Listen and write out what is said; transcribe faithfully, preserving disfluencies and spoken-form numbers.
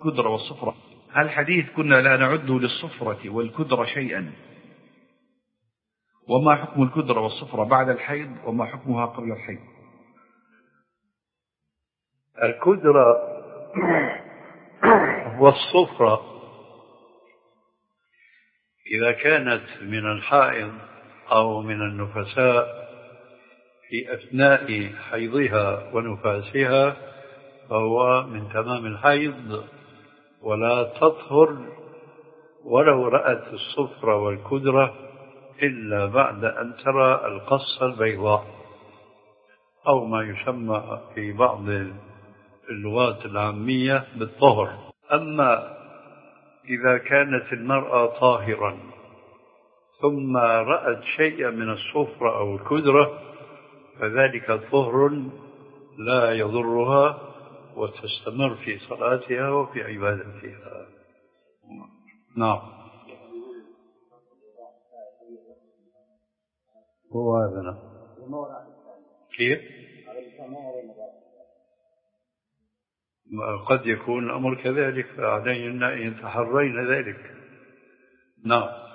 الكدرة والصفرة. الحديث كنا لا نعد للصفرة والكدرة شيئا. وما حكم الكدرة والصفرة بعد الحيض وما حكمها قبل الحيض؟ الكدرة والصفرة إذا كانت من الحائض أو من النفساء في أثناء حيضها ونفاسها فهو من تمام الحيض ولا تطهر ولو رأت الصفرة والكدرة إلا بعد أن ترى القصة البيضاء أو ما يسمى في بعض اللغات العامية بالطهر. أما إذا كانت المرأة طاهرا ثم رأت شيئا من الصفرة أو الكدرة فذلك طهر لا يضرها وتستمر في صلاتها وفي عبادتها. نعم. هو هذا. نعم. كيف؟ قد يكون الأمر كذلك فعلينا أن يتحرين ذلك. نعم.